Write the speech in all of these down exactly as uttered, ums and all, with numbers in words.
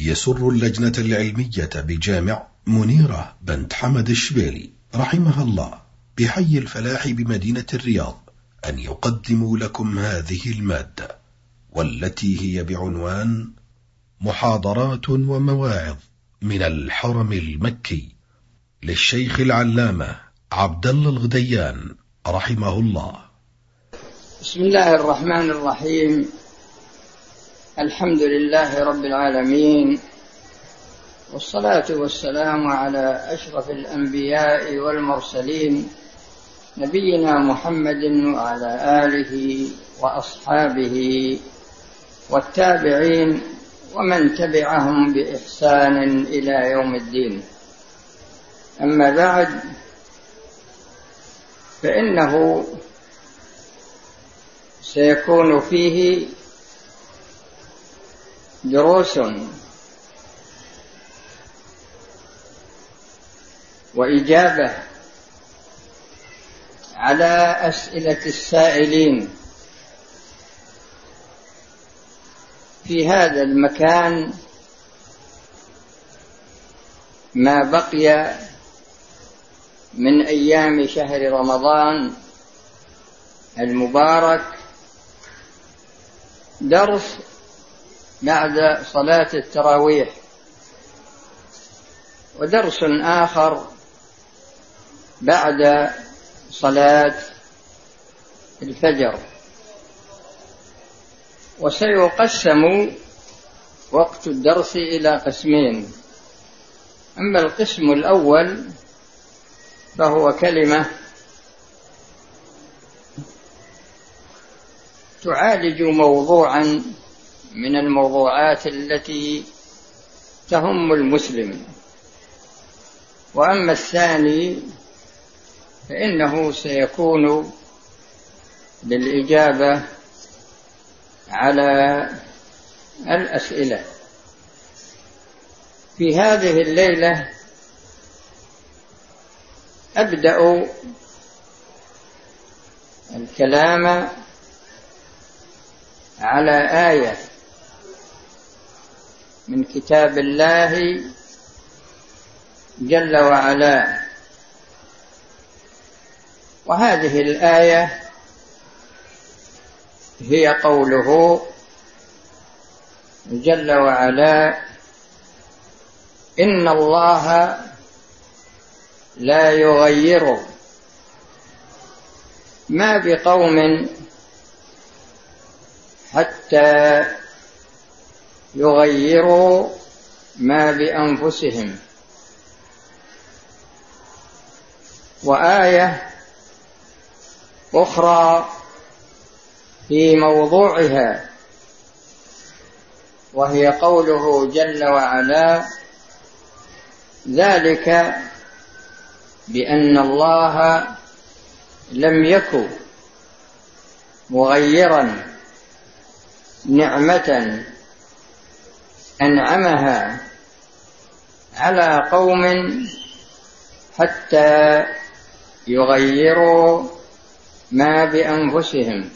يسر اللجنة العلمية بجامع منيرة بنت حمد الشبيلي رحمها الله بحي الفلاح بمدينة الرياض أن يقدموا لكم هذه المادة، والتي هي بعنوان محاضرات ومواعظ من الحرم المكي للشيخ العلامة عبد الله الغديان رحمه الله. بسم الله الرحمن الرحيم. الحمد لله رب العالمين، والصلاة والسلام على أشرف الأنبياء والمرسلين نبينا محمد وعلى آله وأصحابه والتابعين ومن تبعهم بإحسان إلى يوم الدين. أما بعد، فإنه سيكون فيه دروس وإجابة على أسئلة السائلين في هذا المكان ما بقي من أيام شهر رمضان المبارك، درس بعد صلاة التراويح، ودرس آخر بعد صلاة الفجر. وسيقسم وقت الدرس إلى قسمين. أما القسم الأول فهو كلمة تعالج موضوعا من الموضوعات التي تهم المسلم. وأما الثاني فإنه سيكون للإجابة على الأسئلة. في هذه الليلة أبدأ الكلام على آية من كتاب الله جل وعلا، وهذه الآية هي قوله جل وعلا: إن الله لا يغير ما بقوم حتى يغيروا ما بأنفسهم. وآية أخرى في موضوعها وهي قوله جل وعلا: ذلك بأن الله لم يكن مغيرا نعمة أنعمها على قوم حتى يغيروا ما بأنفسهم.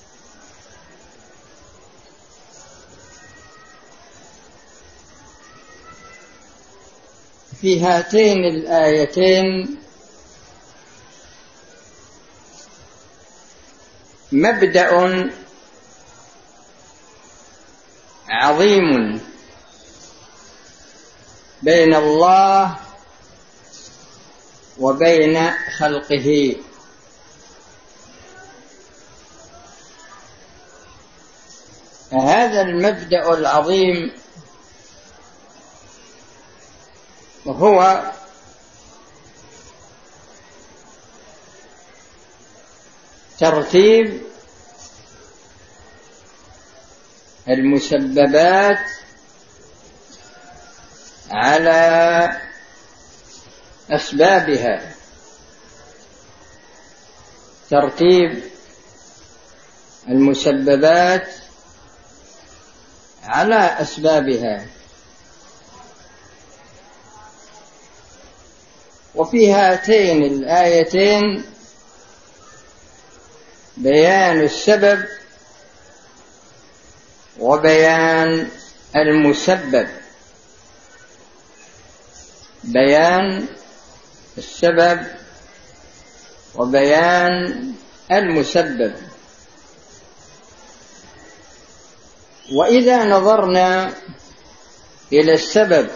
في هاتين الآيتين مبدأ عظيم بين الله وبين خلقه. هذا المبدأ العظيم هو ترتيب المسببات على أسبابها، ترتيب المسببات على أسبابها. وفي هاتين الآيتين بيان السبب وبيان المسبب. بيان السبب وبيان المسبب. وإذا نظرنا إلى السبب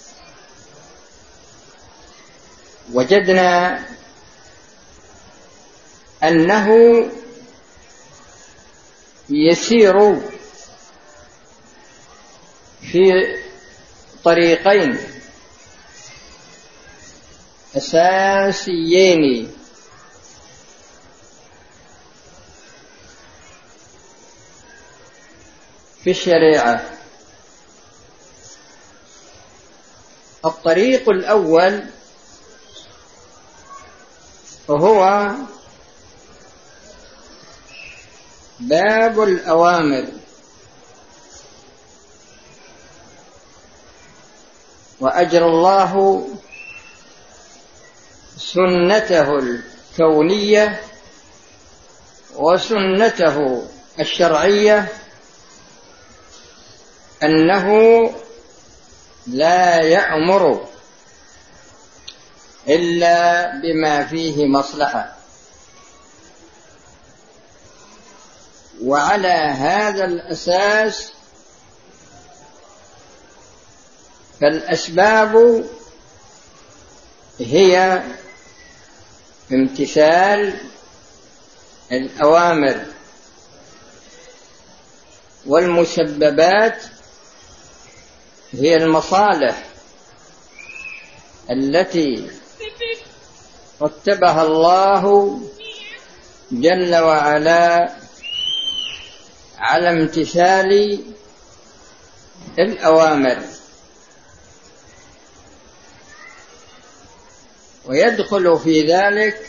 وجدنا أنه يسير في طريقين أساسيين: في الشريعة. الطريق الأول هو باب الأوامر، وأجرى الله سنته الكونية وسنته الشرعية أنه لا يأمر إلا بما فيه مصلحة. وعلى هذا الأساس فالأسباب هي امتثال الأوامر، والمسببات هي المصالح التي رتبها الله جل وعلا على امتثال الأوامر. ويدخل في ذلك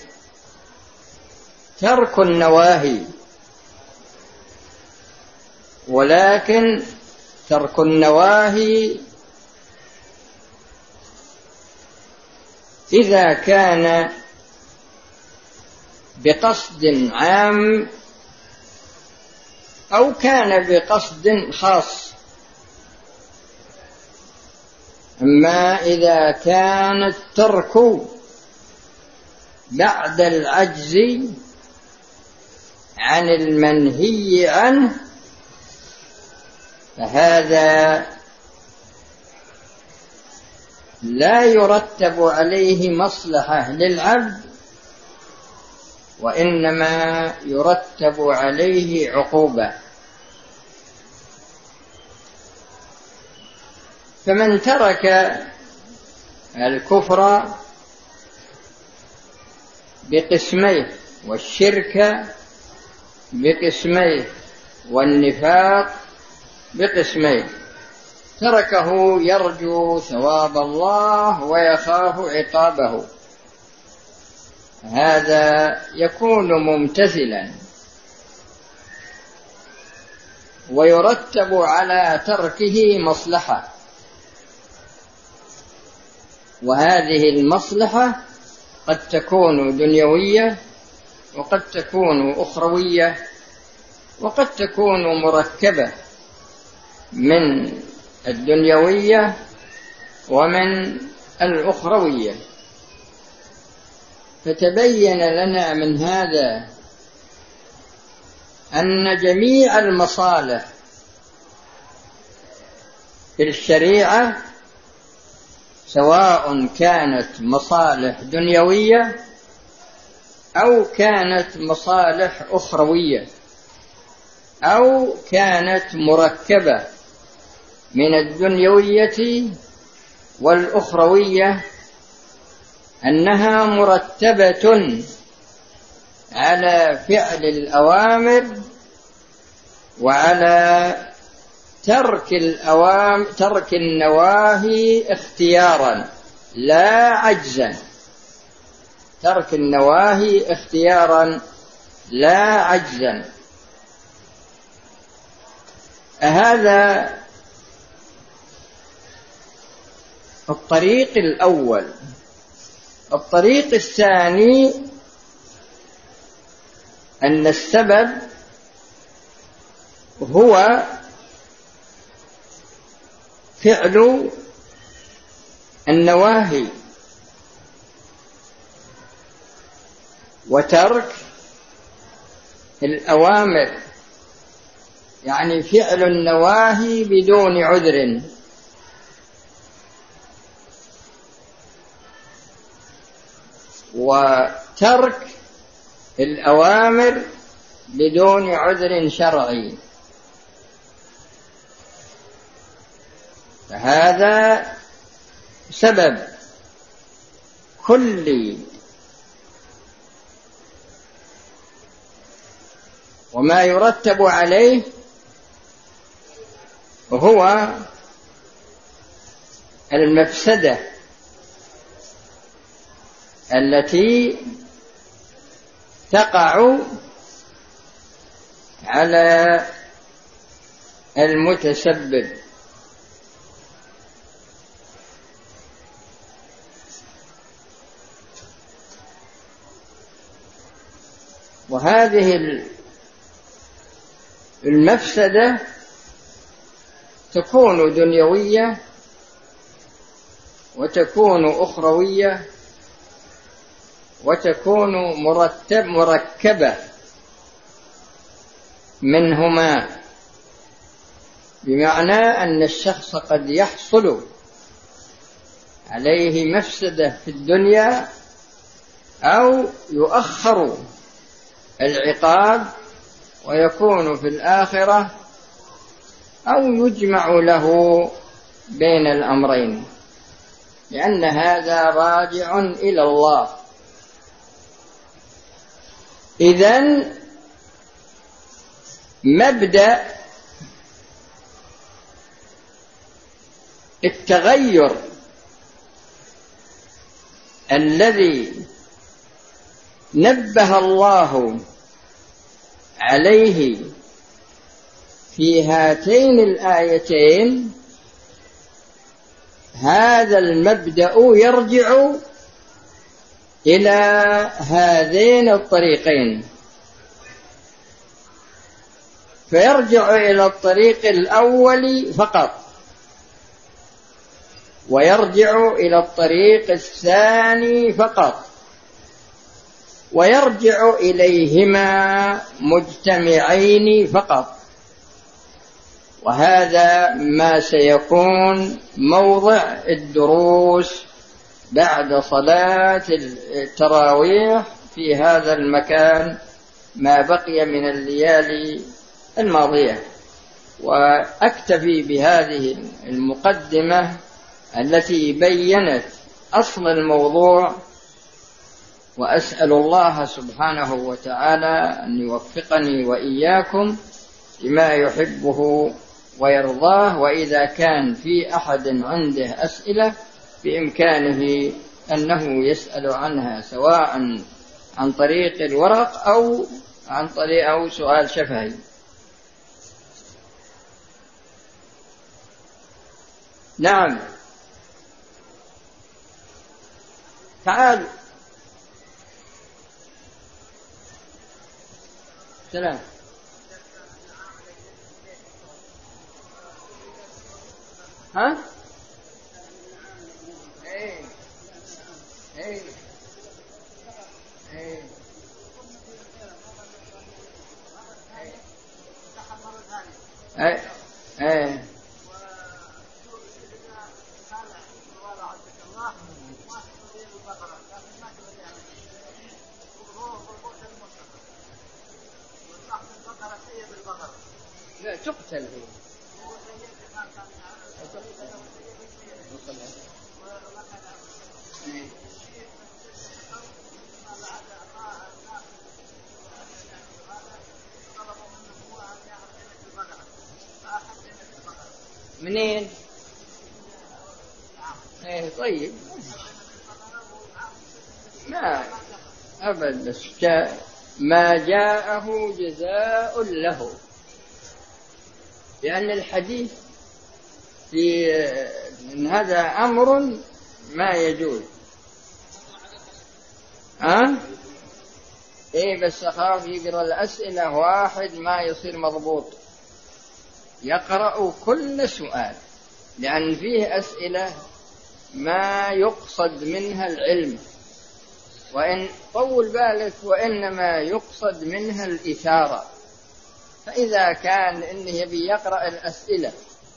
ترك النواهي، ولكن ترك النواهي إذا كان بقصد عام أو كان بقصد خاص. أما إذا كان الترك بعد العجز عن المنهي عنه فهذا لا يرتب عليه مصلحة للعبد، وإنما يرتب عليه عقوبة. فمن ترك الكفر بقسميه والشرك بقسميه والنفاق بقسميه، تركه يرجو ثواب الله ويخاف عقابه، هذا يكون ممتثلا، ويرتب على تركه مصلحة، وهذه المصلحة قد تكون دنيوية وقد تكون أخروية وقد تكون مركبة من الدنيوية ومن الأخروية. فتبين لنا من هذا أن جميع المصالح في الشريعة سواء كانت مصالح دنيوية أو كانت مصالح أخروية أو كانت مركبة من الدنيوية والأخروية، أنها مرتبة على فعل الأوامر وعلى ترك الأوامر ترك النواهي اختيارا لا عجزا، ترك النواهي اختيارا لا عجزا. هذا الطريق الأول. الطريق الثاني أن السبب هو فعل النواهي وترك الأوامر، يعني فعل النواهي بدون عذر، وترك الأوامر بدون عذر شرعي. فهذا سبب كلي، وما يرتب عليه هو المفسدة التي تقع على المتسبب. وهذه المفسدة تكون دنيوية وتكون أخروية وتكون مرتب مركبة منهما، بمعنى أن الشخص قد يحصل عليه مفسدة في الدنيا أو يؤخر العقاب ويكون في الآخرة، أو يجمع له بين الأمرين، لأن هذا راجع إلى الله. إذن مبدأ التغير الذي نبه الله عليه في هاتين الآيتين، هذا المبدأ يرجع إلى هذين الطريقين، فيرجع إلى الطريق الأول فقط، ويرجع إلى الطريق الثاني فقط، ويرجع إليهما مجتمعين فقط. وهذا ما سيكون موضع الدروس بعد صلاة التراويح في هذا المكان ما بقي من الليالي الماضية. وأكتفي بهذه المقدمة التي بيّنت أصل الموضوع، وأسأل الله سبحانه وتعالى أن يوفقني وإياكم لما يحبه ويرضاه. وإذا كان في أحد عنده أسئلة بإمكانه أنه يسأل عنها، سواء عن طريق الورق أو عن طريق أو سؤال شفهي. نعم، تعال. سلام. ها؟ ايه ايه ايه ايه ايه لا تقتل هي. منين؟ ايه طيب، ما أبدا ما جاءه جزاء له، لأن الحديث في إن هذا أمر ما يجوز. أه؟ إيه بس أخاف يقرأ الأسئلة واحد ما يصير مضبوط، يقرأ كل سؤال، لأن فيه أسئلة ما يقصد منها العلم، وإن طول بالك وإنما يقصد منها الإثارة. فإذا كان إنه يبي يقرأ الأسئلة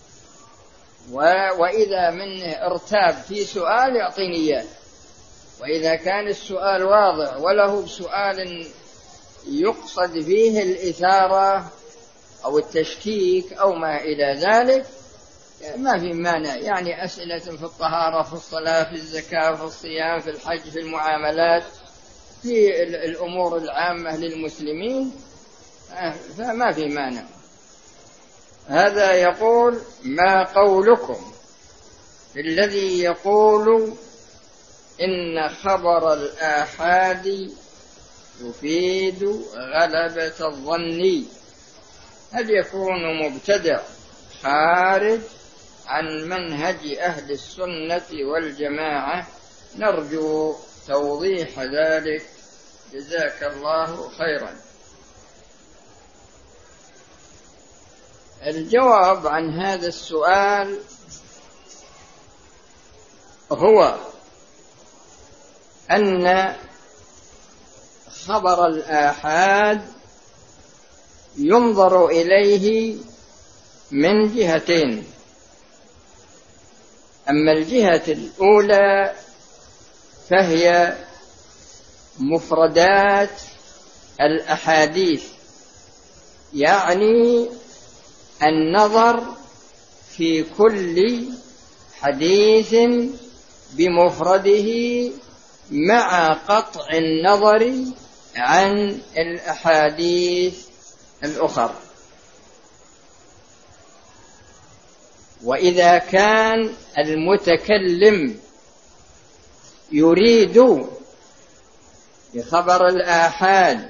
وإذا منه ارتاب في سؤال يعطيني إياه، وإذا كان السؤال واضح وله سؤال يقصد فيه الإثارة أو التشكيك أو ما إلى ذلك ما في مانع. يعني أسئلة في الطهارة، في الصلاة، في الزكاة، في الصيام، في الحج، في المعاملات، في الأمور العامة للمسلمين، فما في مانع. هذا يقول: ما قولكم الذي يقول إن خبر الآحاد يفيد غلبة الظن؟ هل يكون مبتدع خارج عن منهج أهل السنة والجماعة؟ نرجو توضيح ذلك، جزاك الله خيرا. الجواب عن هذا السؤال هو أن خبر الآحاد ينظر إليه من جهتين. أما الجهة الأولى فهي مفردات الأحاديث، يعني النظر في كل حديث بمفرده مع قطع النظر عن الأحاديث الأخرى. وإذا كان المتكلم يريد بخبر الآحاد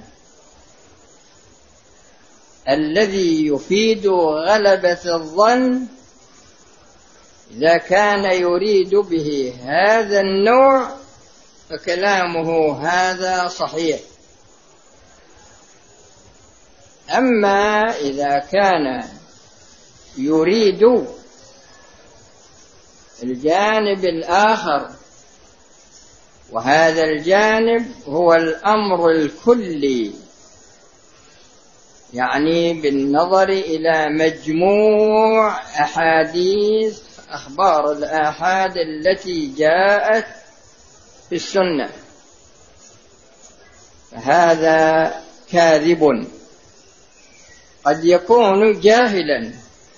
الذي يفيد غلبة الظن، إذا كان يريد به هذا النوع فكلامه هذا صحيح. أما إذا كان يريد الجانب الآخر، وهذا الجانب هو الأمر الكلي، يعني بالنظر إلى مجموع أحاديث أخبار الآحاد التي جاءت في السنة، فهذا كاذب. قد يكون جاهلا،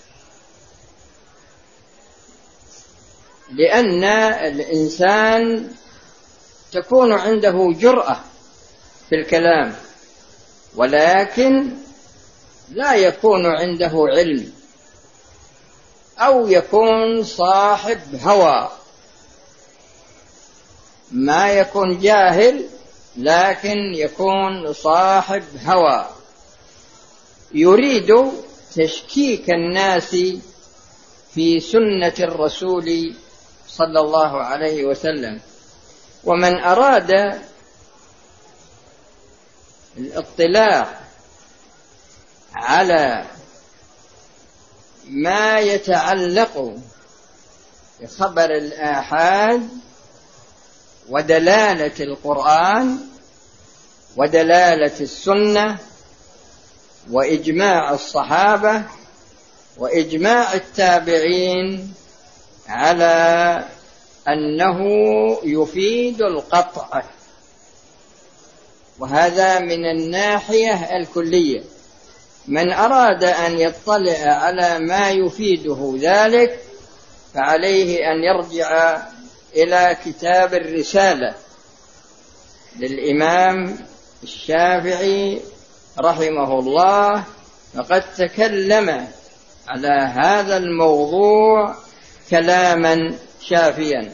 لأن الإنسان تكون عنده جرأة في الكلام، ولكن لا يكون عنده علم، أو يكون صاحب هوى. ما يكون جاهل لكن يكون صاحب هوى، يريد تشكيك الناس في سنة الرسول صلى الله عليه وسلم. ومن أراد الاطلاع على ما يتعلق بخبر الآحاد ودلالة القرآن ودلالة السنة وإجماع الصحابة وإجماع التابعين على أنه يفيد القطع، وهذا من الناحية الكلية. من أراد أن يطلع على ما يفيده ذلك فعليه أن يرجع إلى كتاب الرسالة للإمام الشافعي رحمه الله، فقد تكلم على هذا الموضوع كلاما شافيا.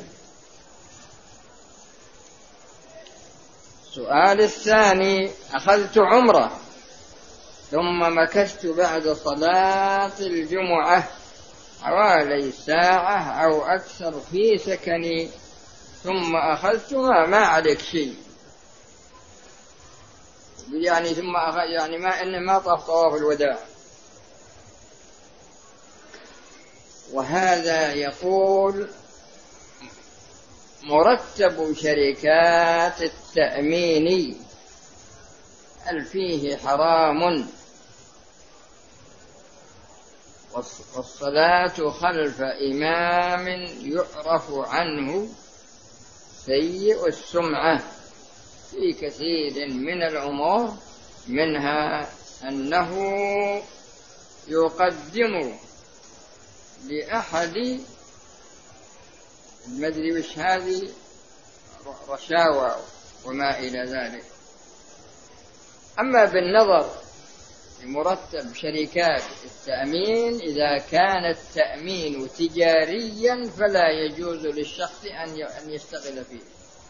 السؤال الثاني: أخذت عمرة ثم مكثت بعد صلاة الجمعة حوالي ساعة أو أكثر في سكني، ثم أخذت ما, ما عليك شيء، يعني ثم أخذ يعني ما إن ما طاف طواف الوداع. وهذا يقول مرتب شركات التأمين هل فيه حرام؟ والصلاة خلف إمام يعرف عنه سيء السمعة في كثير من الأمور، منها أنه يقدم لأحد المدري وش هذه رشاوى وما إلى ذلك. أما بالنظر لمرتب شركات التأمين، إذا كان التأمين تجاريا فلا يجوز للشخص أن يشتغل فيه.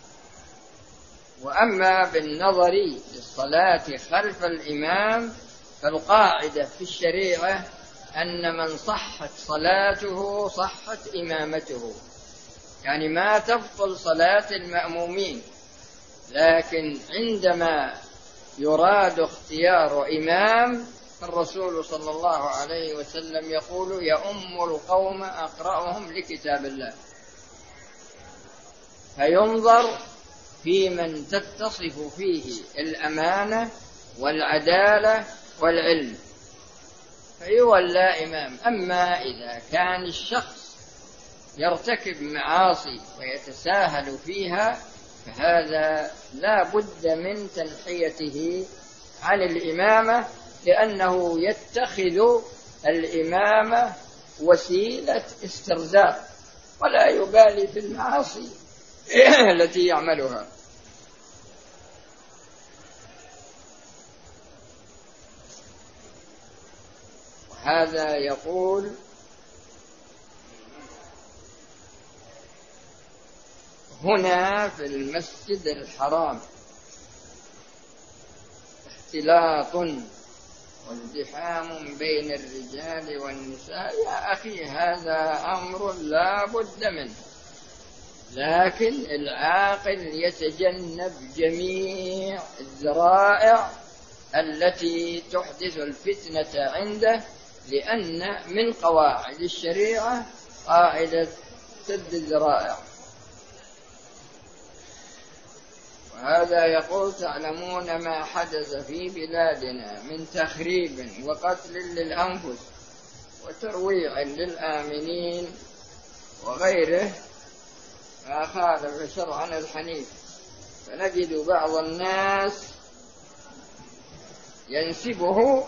وأما بالنظر للصلاة خلف الإمام فالقاعدة في الشريعة أن من صحت صلاته صحت إمامته، يعني ما تبطل صلاة المأمومين، لكن عندما يراد اختيار إمام فالرسول صلى الله عليه وسلم يقول يؤم القوم أقرأهم لكتاب الله، فينظر في من تتصف فيه الأمانة والعدالة والعلم فيولى إمام. أما إذا كان الشخص يرتكب معاصي ويتساهل فيها فهذا لا بد من تنحيته عن الإمامة، لأنه يتخذ الإمامة وسيلة استرزاق ولا يبالي في المعاصي التي يعملها. وهذا يقول هنا في المسجد الحرام اختلاط وازدحام بين الرجال والنساء، يا أخي هذا أمر لا بد منه، لكن العاقل يتجنب جميع الذرائع التي تحدث الفتنة عنده، لأن من قواعد الشريعة قاعدة سد الذرائع. وهذا يقول تعلمون ما حدث في بلادنا من تخريب وقتل للأنفس وترويع للآمنين وغيره ما خالف شرعنا الحنيف، فنجد بعض الناس ينسبه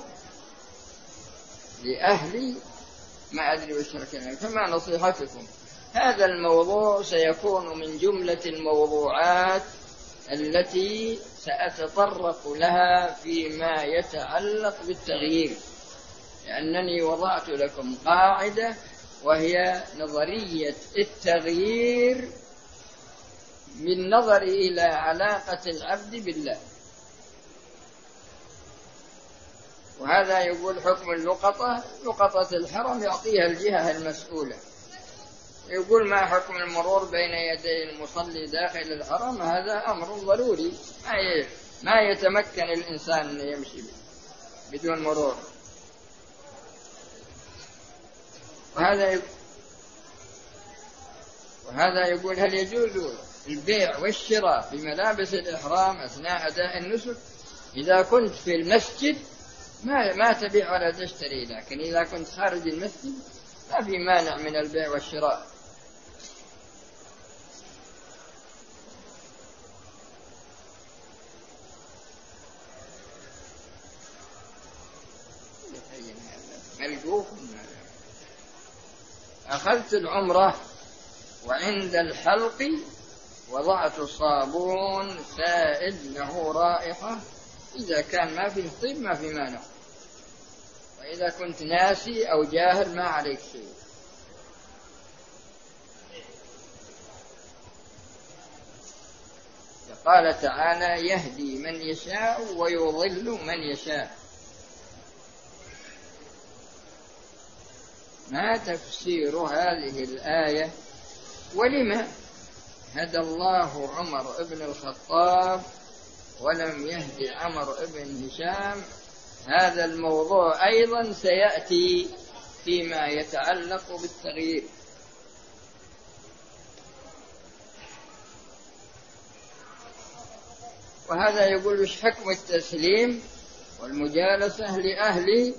لأهل ما أدري وش الكلام. فما نصيحتكم؟ هذا الموضوع سيكون من جملة الموضوعات التي سأتطرق لها فيما يتعلق بالتغيير، لأنني وضعت لكم قاعدة وهي نظرية التغيير بالنظر إلى علاقة العبد بالله. وهذا يقول حكم اللقطة، لقطة الحرم يعطيها الجهة المسؤولة. يقول ما حكم المرور بين يدي المصلي داخل الحرم؟ هذا أمر ضروري ما يتمكن الإنسان أن يمشي بدون مرور. وهذا يقول وهذا يقول هل يجوز البيع والشراء بملابس الإحرام أثناء أداء النسك؟ إذا كنت في المسجد ما ما تبيع ولا تشتري، لكن إذا كنت خارج المسجد ما في مانع من البيع والشراء. أخذت العمرة وعند الحلق وضعت صابون سائل له رائحة، إذا كان ما فيه طيب ما في مانع، وإذا كنت ناسي أو جاهل ما عليك شيء. قال تعالى يهدي من يشاء ويضل من يشاء. ما تفسير هذه الآية؟ ولما هدى الله عمر بن الخطاب ولم يهدي عمر بن هشام؟ هذا الموضوع أيضا سيأتي فيما يتعلق بالتغيير. وهذا يقول وش حكم التسليم والمجالسة لأهل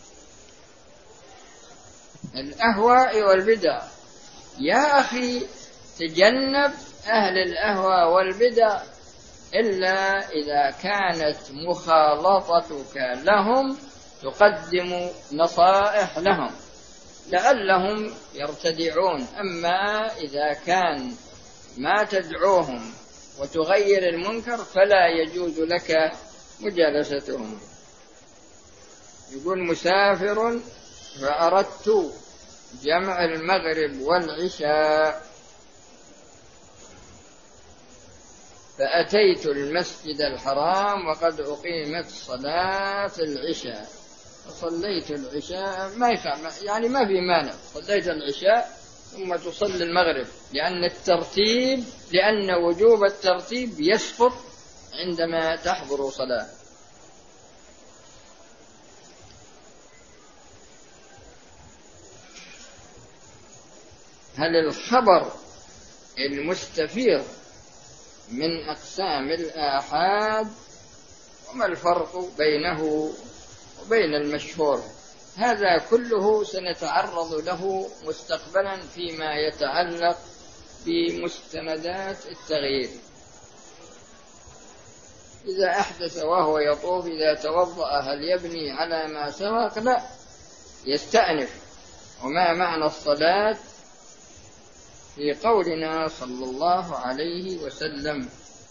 الأهواء والبدع؟ يا أخي تجنب أهل الأهواء والبدع إلا إذا كانت مخالطتك لهم تقدم نصائح لهم لعلهم يرتدعون. أما إذا كان ما تدعوهم وتغير المنكر فلا يجوز لك مجالستهم. يقول مسافر فأردت جمع المغرب والعشاء فأتيت المسجد الحرام وقد أقيمت صلاة العشاء فصليت العشاء، ما يخاف يعني ما في مانع، صليت العشاء ثم تصلي المغرب، لأن الترتيب لأن وجوب الترتيب يسقط عندما تحضر صلاة. هل الخبر المستفيض من أقسام الآحاد وما الفرق بينه وبين المشهور؟ هذا كله سنتعرض له مستقبلا فيما يتعلق بمستندات التغيير. إذا أحدث وهو يطوف إذا توضأ هل يبني على ما سبق؟ لا، يستأنف. وما معنى الصلاة في قولنا صلى الله عليه وسلم؟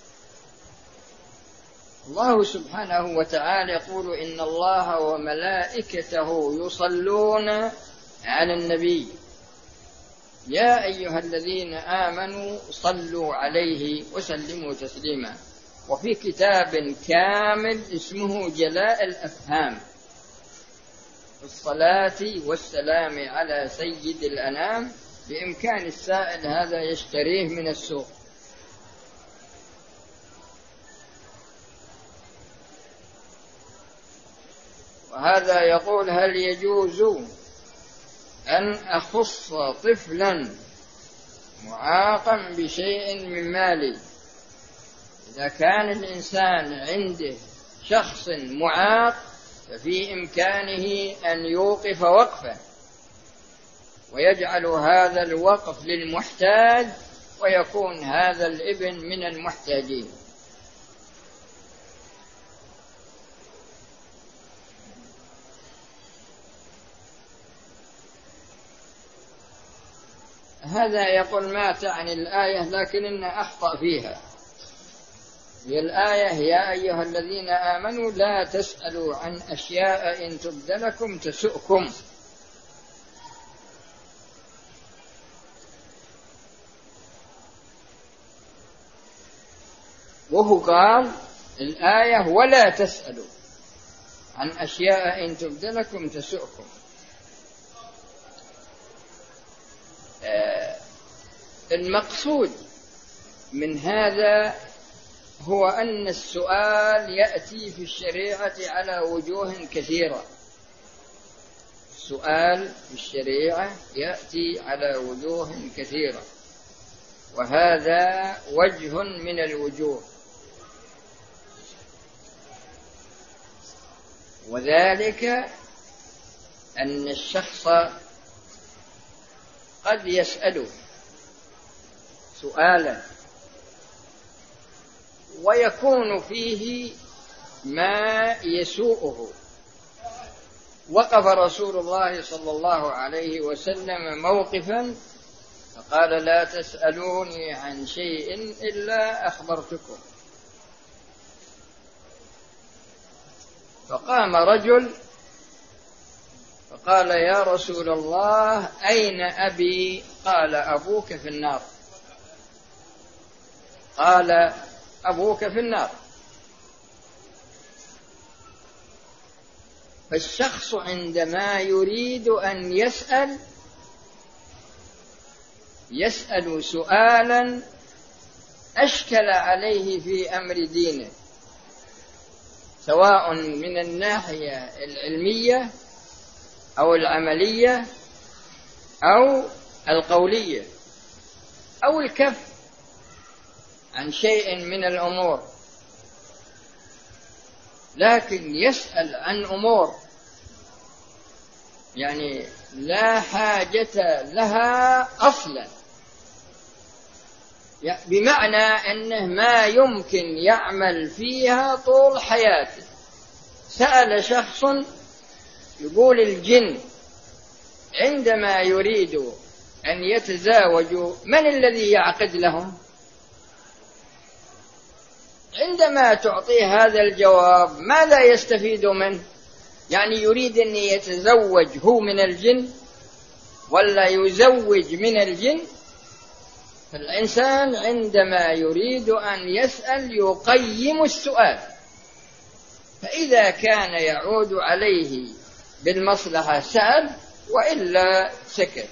الله سبحانه وتعالى يقول إن الله وملائكته يصلون على النبي يا أيها الذين آمنوا صلوا عليه وسلموا تسليما. وفي كتاب كامل اسمه جلاء الأفهام الصلاة والسلام على سيد الأنام، بإمكان السائل هذا يشتريه من السوق. وهذا يقول هل يجوز أن أخص طفلا معاقا بشيء من مالي؟ إذا كان الإنسان عنده شخص معاق ففي إمكانه أن يوقف وقفه ويجعل هذا الوقف للمحتاج ويكون هذا الابن من المحتاجين. هذا يقول ما تعني الآية لكن إن أخطأ فيها. هي الآية يا أيها الذين آمنوا لا تسألوا عن أشياء إن تبد لكم تسؤكم. وهو قال الآية ولا تسألوا عن أشياء إن تبد لكم تسؤكم. آه المقصود من هذا هو أن السؤال يأتي في الشريعة على وجوه كثيرة. السؤال في الشريعة يأتي على وجوه كثيرة، وهذا وجه من الوجوه، وذلك أن الشخص قد يسأل سؤالا ويكون فيه ما يسوءه. وقف رسول الله صلى الله عليه وسلم موقفا فقال لا تسألوني عن شيء إلا أخبرتكم. فقام رجل فقال يا رسول الله أين أبي؟ قال أبوك في النار. قال أبوك في النار. فالشخص عندما يريد أن يسأل يسأل سؤالا أشكل عليه في أمر دينه، سواء من الناحية العلمية أو العملية أو القولية أو الكف عن شيء من الأمور. لكن يسأل عن أمور يعني لا حاجة لها أصلا، بمعنى أنه ما يمكن يعمل فيها طول حياته. سأل شخص يقول الجن عندما يريد أن يتزاوجوا من الذي يعقد لهم؟ عندما تعطيه هذا الجواب ماذا يستفيد منه؟ يعني يريد أن يتزوج هو من الجن ولا يزوج من الجن؟ فالإنسان عندما يريد أن يسأل يقيم السؤال، فإذا كان يعود عليه بالمصلحة سأل، وإلا سكت.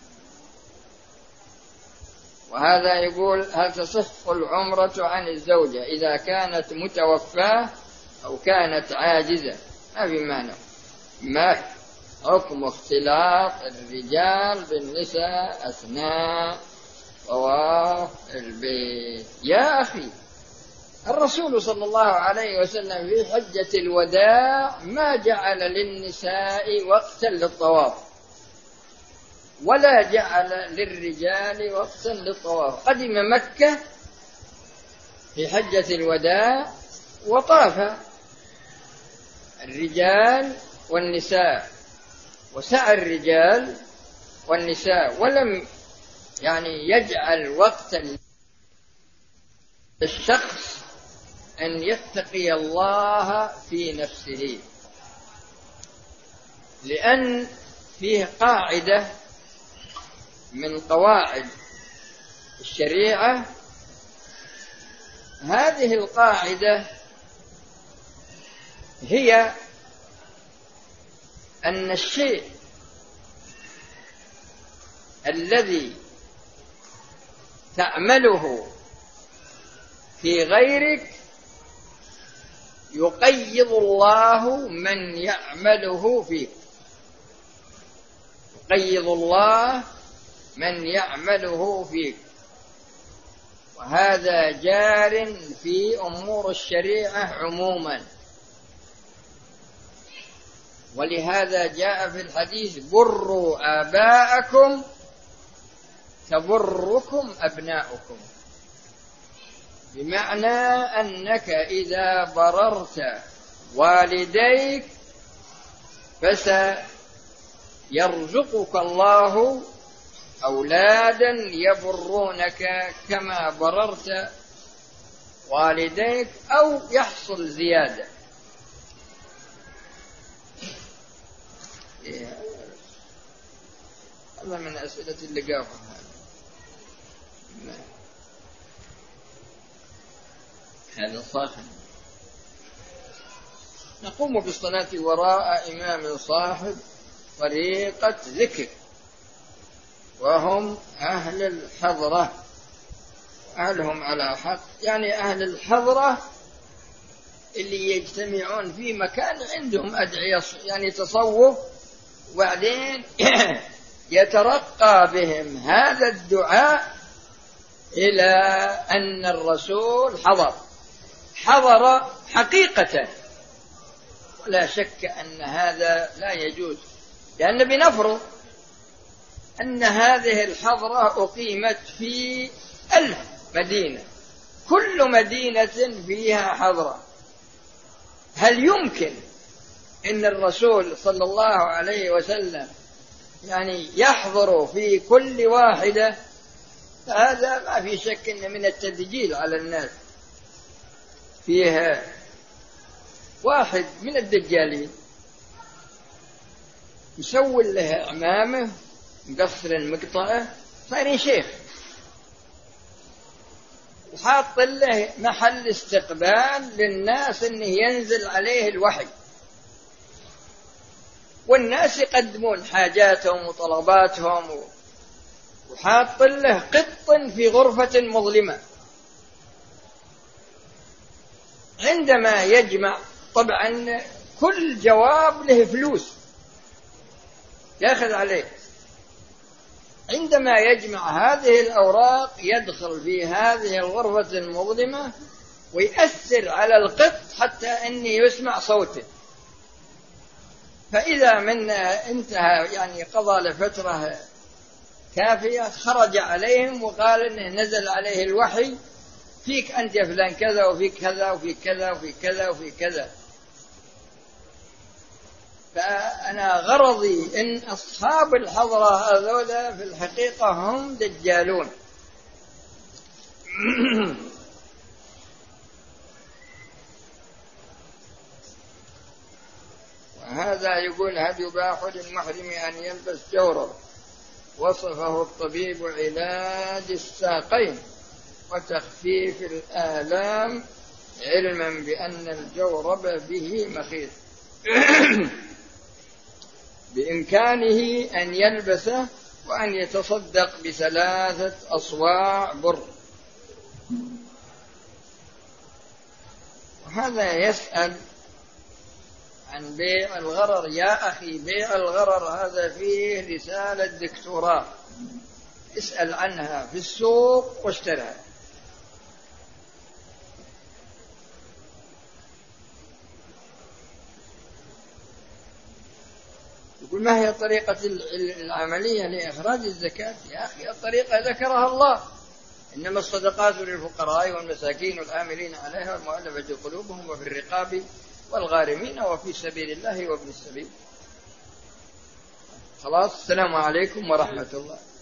وهذا يقول: هل تصح العمرة عن الزوجة إذا كانت متوفاة أو كانت عاجزة؟ ما في معنى. ما حكم اختلاط الرجال بالنساء أثناء طواف البيت؟ يا أخي، الرسول صلى الله عليه وسلم في حجة الوداع ما جعل للنساء وقتا للطواف ولا جعل للرجال وقتا للطواف. قدم مكة في حجة الوداع وطاف الرجال والنساء، وسعى الرجال والنساء، ولم يعني يجعل وقتا للشخص أن يتقي الله في نفسه، لأن فيه قاعدة من قواعد الشريعة. هذه القاعدة هي أن الشيء الذي تعمله في غيرك يقيض الله من يعمله فيك، يقيض الله من يعمله فيك، وهذا جار في أمور الشريعة عموما. ولهذا جاء في الحديث: بروا آباءكم تبركم أبناؤكم، بمعنى أنك إذا بررت والديك فسيرزقك الله أولادا يبرونك كما بررت والديك، أو يحصل زيادة. هذا من أسئلة اللقاء. هذا صاحب نقوم بالصلاة وراء إمام صاحب طريقة ذكر، وهم أهل الحضرة، أهلهم على حق، يعني أهل الحضرة اللي يجتمعون في مكان عندهم أدعية يعني تصوف، وبعدين يترقى بهم هذا الدعاء إلى أن الرسول حضر حضر حقيقة. ولا شك أن هذا لا يجوز، لأن بنفرض أن هذه الحضرة أقيمت في ألف مدينة، كل مدينة فيها حضرة، هل يمكن أن الرسول صلى الله عليه وسلم يعني يحضر في كل واحدة؟ هذا ما في شك إن من التدجيل على الناس. فيها واحد من الدجالين يسوي له أمامه مقصر مقطعه صايرين شيخ، وحاط له محل استقبال للناس إنه ينزل عليه الوحي، والناس يقدمون حاجاتهم وطلباتهم، وحاط له قط في غرفة مظلمة. عندما يجمع، طبعا كل جواب له فلوس يأخذ عليه، عندما يجمع هذه الأوراق يدخل في هذه الغرفة المظلمة ويأثر على القط حتى أني يسمع صوته. فإذا من انتهى يعني قضى لفترة كافية خرج عليهم وقال إنه نزل عليه الوحي فيك أنت يا فلان كذا وفيك كذا وفيك كذا وفيك كذا وفيك كذا. فأنا غرضي إن أصحاب الحضرة هذولا في الحقيقة هم دجالون. وهذا يقول هل يباح للمحرم أن يلبس جورب وصفه الطبيب علاج الساقين وتخفيف الآلام علما بأن الجورب به مخيط. بإمكانه أن يلبسه وأن يتصدق بثلاثة أصواع بر. وهذا يسأل عن بيع الغرر. يا أخي بيع الغرر هذا فيه رسالة دكتوراه، اسأل عنها في السوق واشترها. يقول ما هي طريقة العملية لإخراج الزكاة؟ يا أخي الطريقة ذكرها الله، إنما الصدقات للفقراء والمساكين والعاملين عليها والمؤلفة قلوبهم وفي الرقاب والغارمين وفي سبيل الله وابن السبيل. خلاص، السلام عليكم ورحمة الله.